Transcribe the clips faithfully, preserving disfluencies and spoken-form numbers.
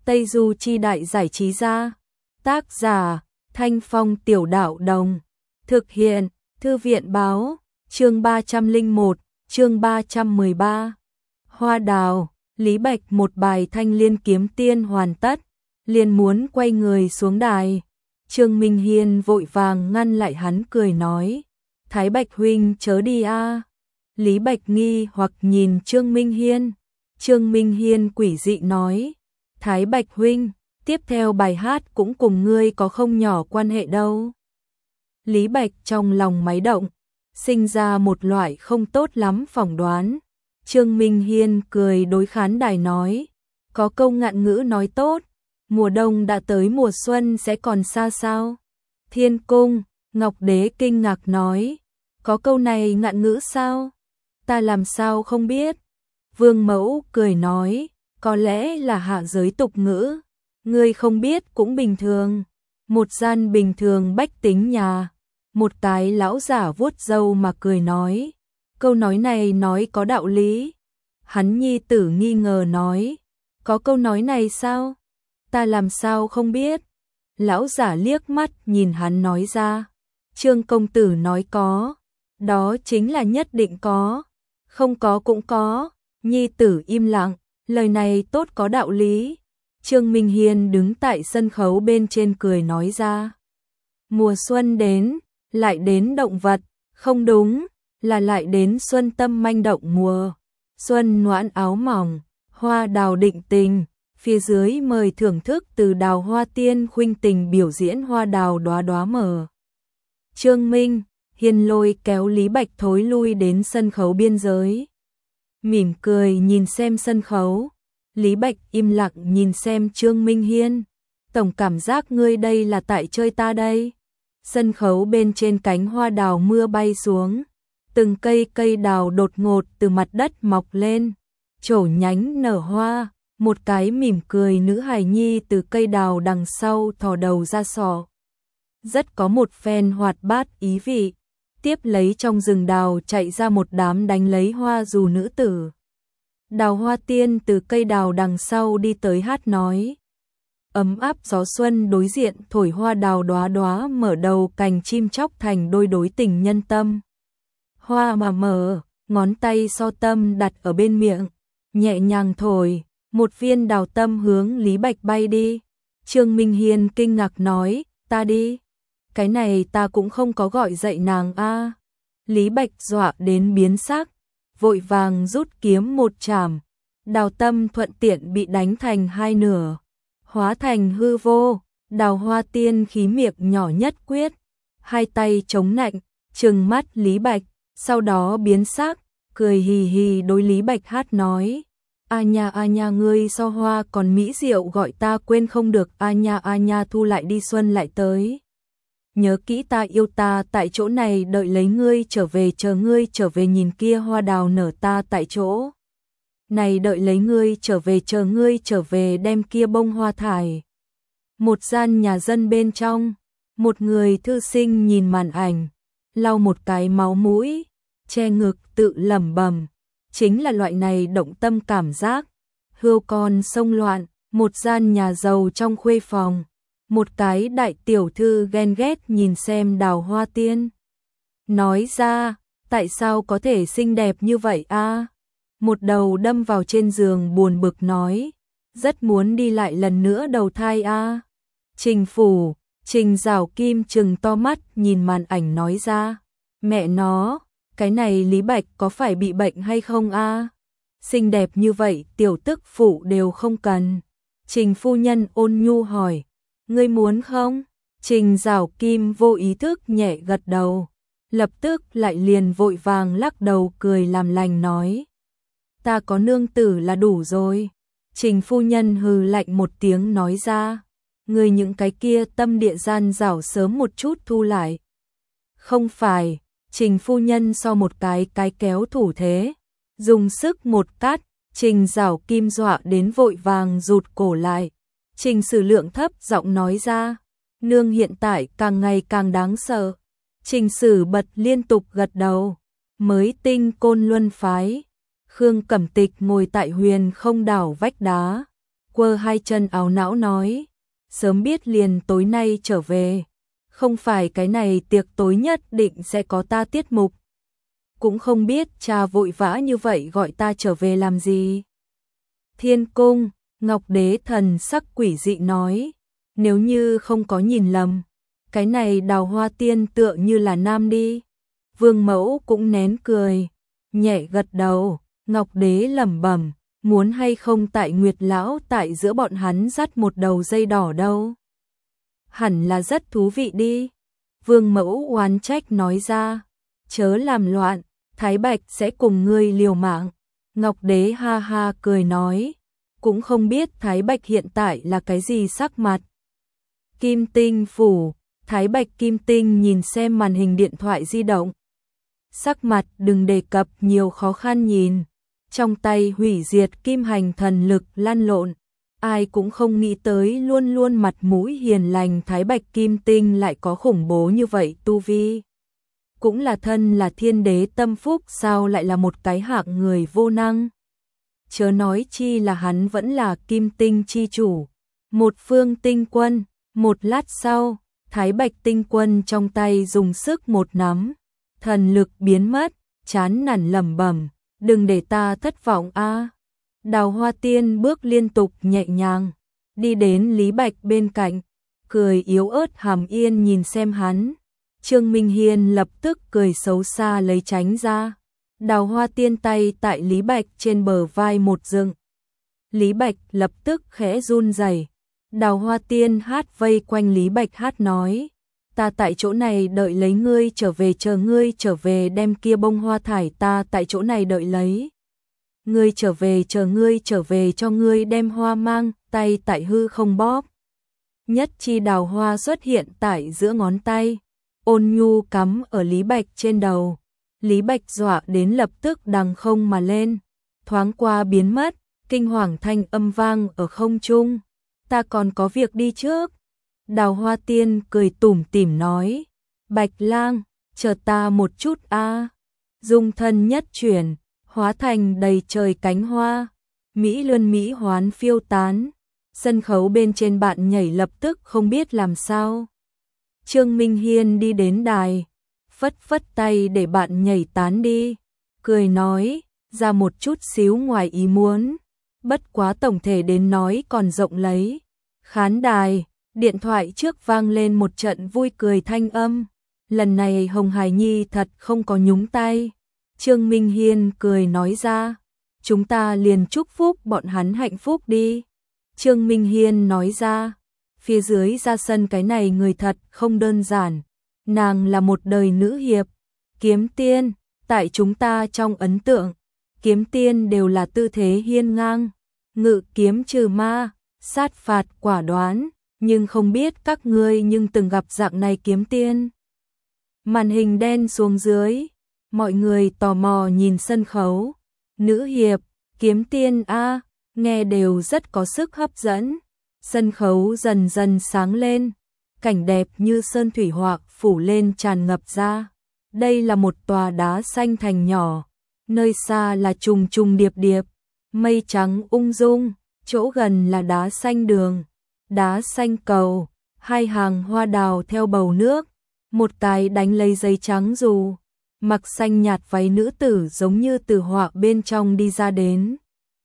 Tây Du Chi Đại Giải Trí Gia. Tác giả Thanh Phong Tiểu Đạo Đồng. Thực hiện Thư viện Báo. Chương ba trăm lẻ một, chương ba trăm mười ba. Hoa đào. Lý Bạch một bài Thanh Liên Kiếm Tiên hoàn tất, liền muốn quay người xuống đài. Trương Minh Hiên vội vàng ngăn lại hắn, cười nói: Thái Bạch huynh chớ đi a. Lý Bạch nghi hoặc nhìn Trương Minh Hiên. Trương Minh Hiên quỷ dị nói: Thái Bạch huynh, tiếp theo bài hát cũng cùng ngươi có không nhỏ quan hệ đâu. Lý Bạch trong lòng máy động, sinh ra một loại không tốt lắm phỏng đoán. Trương Minh Hiên cười đối khán đài nói: có câu ngạn ngữ nói tốt, mùa đông đã tới, mùa xuân sẽ còn xa sao? Thiên Cung, Ngọc Đế kinh ngạc nói: có câu này ngạn ngữ sao? Ta làm sao không biết? Vương Mẫu cười nói: có lẽ là hạ giới tục ngữ, ngươi không biết cũng bình thường. Một gian bình thường bách tính nhà, một cái lão giả vuốt râu mà cười nói: câu nói này nói có đạo lý. Hắn nhi tử nghi ngờ nói: có câu nói này sao? Ta làm sao không biết? Lão giả liếc mắt nhìn hắn nói ra: Trương công tử nói có, đó chính là nhất định có, không có cũng có. Nhi tử im lặng, lời này tốt có đạo lý. Trương Minh Hiên đứng tại sân khấu bên trên cười nói ra: mùa xuân đến, lại đến động vật, không đúng, là lại đến xuân tâm manh động mùa. Xuân noãn áo mỏng, hoa đào định tình. Phía dưới mời thưởng thức từ Đào Hoa Tiên khuynh tình biểu diễn hoa đào đóa đóa mở. Trương Minh Hiên lôi kéo Lý Bạch thối lui đến sân khấu biên giới, mỉm cười nhìn xem sân khấu. Lý Bạch im lặng nhìn xem Trương Minh Hiên. Tổng cảm giác ngươi đây là tại chơi ta đây. Sân khấu bên trên cánh hoa đào mưa bay xuống, từng cây cây đào đột ngột từ mặt đất mọc lên, trổ nhánh nở hoa. Một cái mỉm cười nữ hài nhi từ cây đào đằng sau thò đầu ra sọ, rất có một phen hoạt bát ý vị. Tiếp lấy trong rừng đào chạy ra một đám đánh lấy hoa dù nữ tử. Đào Hoa Tiên từ cây đào đằng sau đi tới hát nói: ấm áp gió xuân đối diện thổi hoa đào đóa đóa mở đầu cành chim chóc thành đôi đối tình nhân tâm. Hoa mà mở, ngón tay so tâm đặt ở bên miệng, nhẹ nhàng thổi, một viên đào tâm hướng Lý Bạch bay đi. Trương Minh Hiên kinh ngạc nói: ta đi, cái này ta cũng không có gọi dậy nàng a. Lý Bạch dọa đến biến sắc, vội vàng rút kiếm một chảm, đào tâm thuận tiện bị đánh thành hai nửa, hóa thành hư vô. Đào Hoa Tiên khí miệng nhỏ nhất quyết, hai tay chống nạnh, trừng mắt Lý Bạch, sau đó biến sắc, cười hì hì đối Lý Bạch hát nói: a nha a nha, ngươi so hoa còn mỹ diệu gọi ta quên không được. A nha a nha, thu lại đi, xuân lại tới. Nhớ kỹ ta yêu ta tại chỗ này đợi lấy ngươi trở về, chờ ngươi trở về nhìn kia hoa đào nở, ta tại chỗ này đợi lấy ngươi trở về, chờ ngươi trở về đem kia bông hoa thải. Một gian nhà dân bên trong, một người thư sinh nhìn màn ảnh, lau một cái máu mũi, che ngực tự lẩm bẩm: chính là loại này động tâm cảm giác. Hươu con sông loạn, một gian nhà giàu trong khuê phòng, một cái đại tiểu thư ghen ghét nhìn xem Đào Hoa Tiên, nói ra: tại sao có thể xinh đẹp như vậy a? Một đầu đâm vào trên giường buồn bực nói: rất muốn đi lại lần nữa đầu thai a. Trình phủ, Trình Giảo Kim trừng to mắt nhìn màn ảnh nói ra: mẹ nó, cái này Lý Bạch có phải bị bệnh hay không a? Xinh đẹp như vậy tiểu tức phụ đều không cần. Trình phu nhân ôn nhu hỏi: ngươi muốn không? Trình Giảo Kim vô ý thức nhẹ gật đầu, lập tức lại liền vội vàng lắc đầu cười làm lành nói: ta có nương tử là đủ rồi. Trình phu nhân hừ lạnh một tiếng nói ra: ngươi những cái kia tâm địa gian dảo sớm một chút thu lại. Không phải. Trình phu nhân so một cái cái kéo thủ thế, dùng sức một cắt, Trình Giảo Kim dọa đến vội vàng rụt cổ lại. Trình Sử Lượng thấp giọng nói ra: nương hiện tại càng ngày càng đáng sợ. Trình Sử bật liên tục gật đầu. Mới tinh Côn Luân phái, Khương Cẩm Tịch ngồi tại Huyền Không đảo vách đá, quơ hai chân áo não nói, sớm biết liền tối nay trở về, không phải cái này tiệc tối nhất định sẽ có ta tiết mục. Cũng không biết cha vội vã như vậy gọi ta trở về làm gì. Thiên cung, Ngọc Đế thần sắc quỷ dị nói, nếu như không có nhìn lầm, cái này Đào Hoa Tiên tựa như là nam đi. Vương Mẫu cũng nén cười, nhẹ gật đầu, Ngọc Đế lẩm bẩm, muốn hay không tại Nguyệt lão tại giữa bọn hắn dắt một đầu dây đỏ đâu. Hẳn là rất thú vị đi. Vương Mẫu oán trách nói ra, chớ làm loạn, Thái Bạch sẽ cùng ngươi liều mạng. Ngọc Đế ha ha cười nói, cũng không biết Thái Bạch hiện tại là cái gì sắc mặt. Kim Tinh phủ, Thái Bạch Kim Tinh nhìn xem màn hình điện thoại di động. Sắc mặt đừng đề cập nhiều khó khăn nhìn, trong tay hủy diệt kim hành thần lực lăn lộn, ai cũng không nghĩ tới luôn luôn mặt mũi hiền lành Thái Bạch Kim Tinh lại có khủng bố như vậy tu vi. Cũng là thân là thiên đế tâm phúc sao lại là một cái hạng người vô năng. Chớ nói chi là hắn vẫn là Kim Tinh chi chủ, một phương tinh quân. Một lát sau, Thái Bạch tinh quân trong tay dùng sức một nắm, thần lực biến mất, chán nản lẩm bẩm, đừng để ta thất vọng a. Đào Hoa Tiên bước liên tục nhẹ nhàng, đi đến Lý Bạch bên cạnh, cười yếu ớt hàm yên nhìn xem hắn. Trương Minh Hiên lập tức cười xấu xa lấy tránh ra. Đào Hoa Tiên tay tại Lý Bạch trên bờ vai một dựng. Lý Bạch lập tức khẽ run rẩy. Đào Hoa Tiên hát vây quanh Lý Bạch hát nói, ta tại chỗ này đợi lấy ngươi trở về, chờ ngươi trở về đem kia bông hoa thải, ta tại chỗ này đợi lấy ngươi trở về, chờ ngươi trở về cho ngươi đem hoa mang, tay tại hư không bóp. Nhất chi đào hoa xuất hiện tại giữa ngón tay, ôn nhu cắm ở Lý Bạch trên đầu. Lý Bạch dọa đến lập tức đằng không mà lên, thoáng qua biến mất, kinh hoàng thanh âm vang ở không trung. Ta còn có việc đi trước. Đào Hoa Tiên cười tủm tỉm nói, Bạch Lang, chờ ta một chút a. Dung thân nhất chuyển, hóa thành đầy trời cánh hoa, mỹ luân mỹ hoán phiêu tán. Sân khấu bên trên bạn nhảy lập tức không biết làm sao. Trương Minh Hiên đi đến đài, phất phất tay để bạn nhảy tán đi, cười nói, ra một chút xíu ngoài ý muốn. Bất quá tổng thể đến nói còn rộng lấy. Khán đài, điện thoại trước vang lên một trận vui cười thanh âm. Lần này Hồng Hải Nhi thật không có nhúng tay. Trương Minh Hiên cười nói ra, chúng ta liền chúc phúc bọn hắn hạnh phúc đi. Trương Minh Hiên nói ra, phía dưới ra sân cái này người thật không đơn giản. Nàng là một đời nữ hiệp, kiếm tiên, tại chúng ta trong ấn tượng. Kiếm tiên đều là tư thế hiên ngang, ngự kiếm trừ ma, sát phạt quả đoán, nhưng không biết các ngươi nhưng từng gặp dạng này kiếm tiên. Màn hình đen xuống dưới, mọi người tò mò nhìn sân khấu. Nữ hiệp, kiếm tiên a, nghe đều rất có sức hấp dẫn. Sân khấu dần dần sáng lên, cảnh đẹp như sơn thủy họa phủ lên tràn ngập ra. Đây là một tòa đá xanh thành nhỏ, nơi xa là trùng trùng điệp điệp, mây trắng ung dung, chỗ gần là đá xanh đường, đá xanh cầu, hai hàng hoa đào theo bầu nước, một cái đánh lấy giấy trắng dù, mặc xanh nhạt váy nữ tử giống như từ họa bên trong đi ra đến.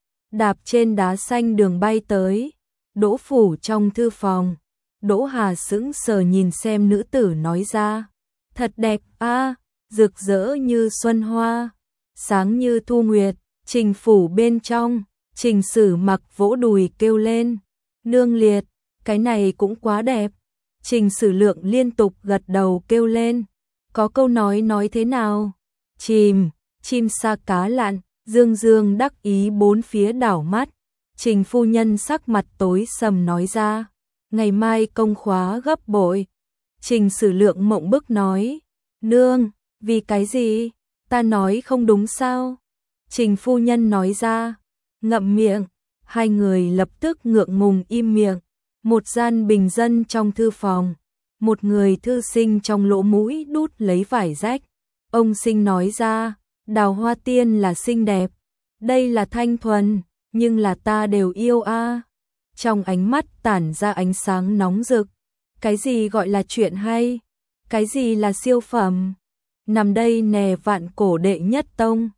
Đạp trên đá xanh đường bay tới, Đỗ phủ trong thư phòng, Đỗ Hà sững sờ nhìn xem nữ tử nói ra, thật đẹp a, rực rỡ như xuân hoa, sáng như thu nguyệt. Trình phủ bên trong, Trình Sử mặc vỗ đùi kêu lên, nương liệt, cái này cũng quá đẹp. Trình Sử Lượng liên tục gật đầu kêu lên, có câu nói nói thế nào? Chìm, chim sa cá lặn, dương dương đắc ý bốn phía đảo mắt. Trình phu nhân sắc mặt tối sầm nói ra, ngày mai công khóa gấp bội. Trình Sử Lượng mộng bức nói, nương, vì cái gì? Ta nói không đúng sao? Trình phu nhân nói ra, ngậm miệng. Hai người lập tức ngượng ngùng im miệng. Một gian bình dân trong thư phòng, một người thư sinh trong lỗ mũi đút lấy vải rách. Ông sinh nói ra, Đào Hoa Tiên là xinh đẹp, đây là thanh thuần, nhưng là ta đều yêu a. trong ánh mắt tản ra ánh sáng nóng rực. Cái gì gọi là chuyện hay? Cái gì là siêu phẩm? Nằm đây nè vạn cổ đệ nhất tông,